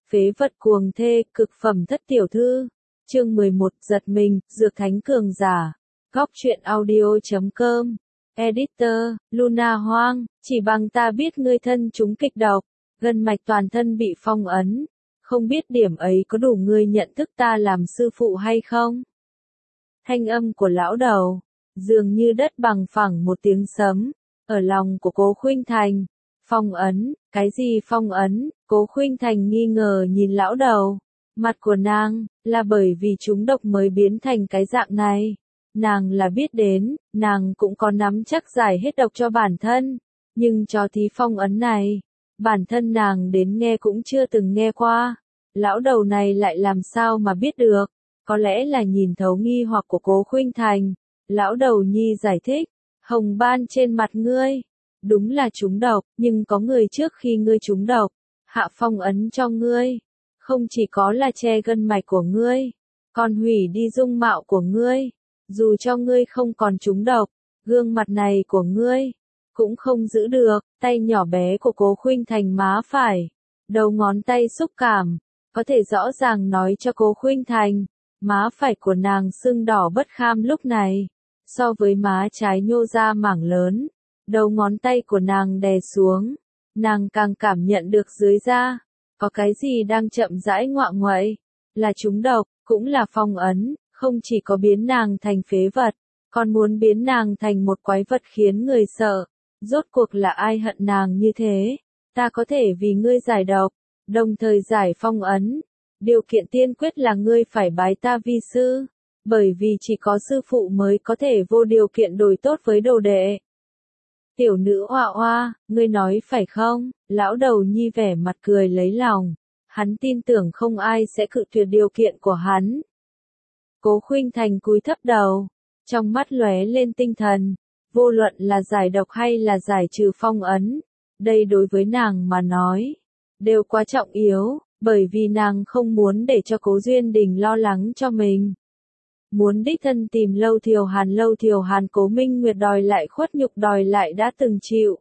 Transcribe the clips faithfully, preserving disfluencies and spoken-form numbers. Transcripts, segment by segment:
Phế vật cuồng thê, cực phẩm thất tiểu thư. Chương mười một, giật mình, dược thánh cường giả. Góc truyện audio chấm com. Editor, Luna Hoang, chỉ bằng ta biết ngươi thân chúng kịch độc, gân mạch toàn thân bị phong ấn. Không biết điểm ấy có đủ ngươi nhận thức ta làm sư phụ hay không? Thanh âm của lão đầu, dường như đất bằng phẳng một tiếng sấm, ở lòng của Cố Khuynh Thành. Phong ấn, cái gì phong ấn? Cố Khuynh Thành nghi ngờ nhìn lão đầu. Mặt của nàng, là bởi vì chúng độc mới biến thành cái dạng này. Nàng là biết đến, nàng cũng có nắm chắc giải hết độc cho bản thân. Nhưng cho thí phong ấn này, bản thân nàng đến nghe cũng chưa từng nghe qua. Lão đầu này lại làm sao mà biết được? Có lẽ là nhìn thấu nghi hoặc của Cố Khuynh Thành. Lão đầu nhi giải thích, hồng ban trên mặt ngươi. Đúng là trúng độc, nhưng có người trước khi ngươi trúng độc, hạ phong ấn cho ngươi. Không chỉ có là che gân mạch của ngươi, còn hủy đi dung mạo của ngươi. Dù cho ngươi không còn trúng độc, gương mặt này của ngươi cũng không giữ được. Tay nhỏ bé của Cố Khuynh Thành má phải, đầu ngón tay xúc cảm, có thể rõ ràng nói cho Cố Khuynh Thành, má phải của nàng sưng đỏ bất kham lúc này, so với má trái nhô ra mảng lớn. Đầu ngón tay của nàng đè xuống, nàng càng cảm nhận được dưới da, có cái gì đang chậm rãi ngoạ nguậy, là trúng độc, cũng là phong ấn, không chỉ có biến nàng thành phế vật, còn muốn biến nàng thành một quái vật khiến người sợ. Rốt cuộc là ai hận nàng như thế? Ta có thể vì ngươi giải độc, đồng thời giải phong ấn. Điều kiện tiên quyết là ngươi phải bái ta vi sư, bởi vì chỉ có sư phụ mới có thể vô điều kiện đổi tốt với đồ đệ. Tiểu nữ oa oa, ngươi nói phải không? Lão đầu nhi vẻ mặt cười lấy lòng. Hắn tin tưởng không ai sẽ cự tuyệt điều kiện của hắn. Cố Khuynh Thành cúi thấp đầu, trong mắt lóe lên tinh thần. Vô luận là giải độc hay là giải trừ phong ấn, đây đối với nàng mà nói, đều quá trọng yếu, bởi vì nàng không muốn để cho Cố Duyên Đình lo lắng cho mình. Muốn đích thân tìm Lâu Thiều Hàn. Lâu Thiều Hàn Cố Minh Nguyệt đòi lại khuất nhục đòi lại đã từng chịu.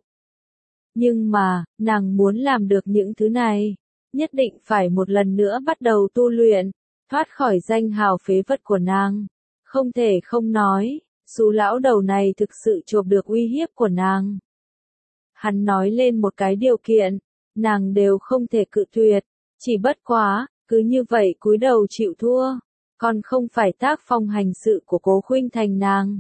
Nhưng mà, nàng muốn làm được những thứ này, nhất định phải một lần nữa bắt đầu tu luyện, thoát khỏi danh hào phế vật của nàng. Không thể không nói, dù lão đầu này thực sự chộp được uy hiếp của nàng. Hắn nói lên một cái điều kiện, nàng đều không thể cự tuyệt, chỉ bất quá, cứ như vậy cúi đầu chịu thua. Còn không phải tác phong hành sự của Cố Khuynh Thành nàng.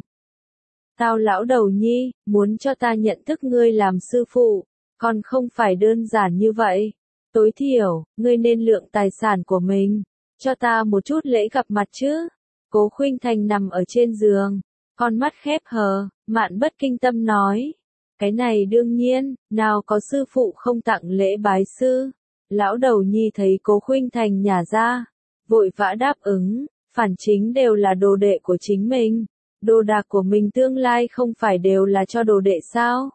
Tao lão đầu nhi, muốn cho ta nhận thức ngươi làm sư phụ, còn không phải đơn giản như vậy. Tối thiểu, ngươi nên lượng tài sản của mình, cho ta một chút lễ gặp mặt chứ. Cố Khuynh Thành nằm ở trên giường, con mắt khép hờ, Mạn Bất Kinh Tâm nói. Cái này đương nhiên, nào có sư phụ không tặng lễ bái sư. Lão đầu nhi thấy Cố Khuynh Thành nhả ra, vội vã đáp ứng, phản chính đều là đồ đệ của chính mình. Đồ đạc của mình tương lai không phải đều là cho đồ đệ sao?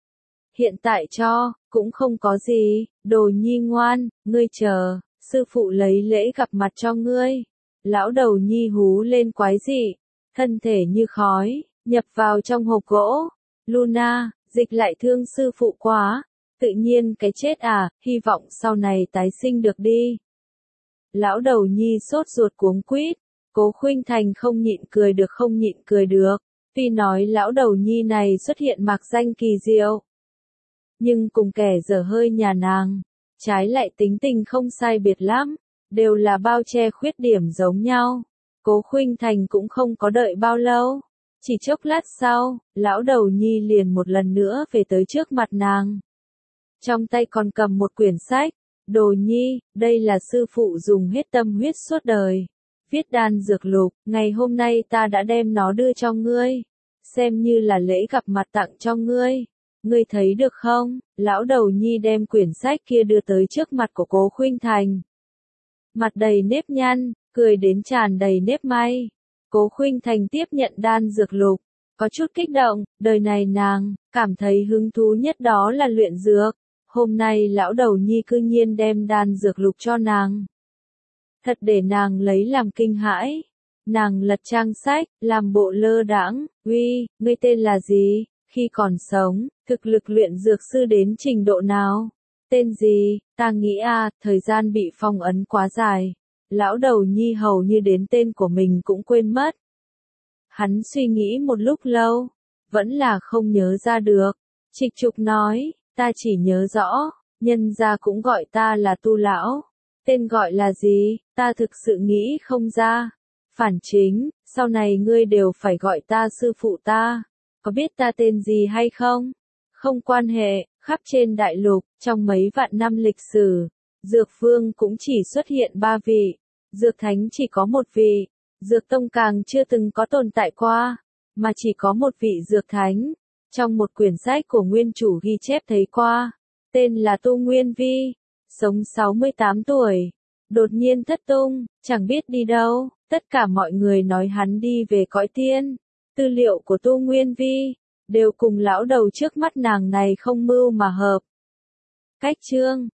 Hiện tại cho, cũng không có gì, đồ nhi ngoan, ngươi chờ, sư phụ lấy lễ gặp mặt cho ngươi. Lão đầu nhi hú lên quái dị, thân thể như khói, nhập vào trong hộp gỗ. Luna, dịch lại thương sư phụ quá, tự nhiên cái chết à, hy vọng sau này tái sinh được đi. Lão đầu nhi sốt ruột cuống quýt, Cố Khuynh Thành không nhịn cười được không nhịn cười được, tuy nói lão đầu nhi này xuất hiện mạc danh kỳ diệu. Nhưng cùng kẻ dở hơi nhà nàng, trái lại tính tình không sai biệt lắm, đều là bao che khuyết điểm giống nhau. Cố Khuynh Thành cũng không có đợi bao lâu, chỉ chốc lát sau, lão đầu nhi liền một lần nữa về tới trước mặt nàng. Trong tay còn cầm một quyển sách. Đồ nhi, đây là sư phụ dùng hết tâm huyết suốt đời, viết đan dược lục, ngày hôm nay ta đã đem nó đưa cho ngươi, xem như là lễ gặp mặt tặng cho ngươi. Ngươi thấy được không? Lão đầu nhi đem quyển sách kia đưa tới trước mặt của Cố Khuynh Thành. Mặt đầy nếp nhăn, cười đến tràn đầy nếp may. Cố Khuynh Thành tiếp nhận đan dược lục, có chút kích động, đời này nàng cảm thấy hứng thú nhất đó là luyện dược. Hôm nay lão đầu nhi cư nhiên đem đan dược lục cho nàng. Thật để nàng lấy làm kinh hãi. Nàng lật trang sách, làm bộ lơ đãng, uy, ngươi tên là gì? Khi còn sống, thực lực luyện dược sư đến trình độ nào? Tên gì, ta nghĩ à, thời gian bị phong ấn quá dài. Lão đầu nhi hầu như đến tên của mình cũng quên mất. Hắn suy nghĩ một lúc lâu, vẫn là không nhớ ra được. Trịch Trục nói, ta chỉ nhớ rõ, nhân gia cũng gọi ta là Tu lão. Tên gọi là gì, ta thực sự nghĩ không ra. Phản Chính, sau này ngươi đều phải gọi ta sư phụ ta. Có biết ta tên gì hay không? Không quan hệ, khắp trên đại lục, trong mấy vạn năm lịch sử, Dược Vương cũng chỉ xuất hiện ba vị. Dược Thánh chỉ có một vị. Dược Tông càng chưa từng có tồn tại qua, mà chỉ có một vị Dược Thánh. Trong một quyển sách của nguyên chủ ghi chép thấy qua, tên là Tu Nguyên Vi, sống sáu mươi tám tuổi, đột nhiên thất tung, chẳng biết đi đâu, tất cả mọi người nói hắn đi về cõi tiên. Tư liệu của Tu Nguyên Vi, đều cùng lão đầu trước mắt nàng này không mưu mà hợp. Cách chương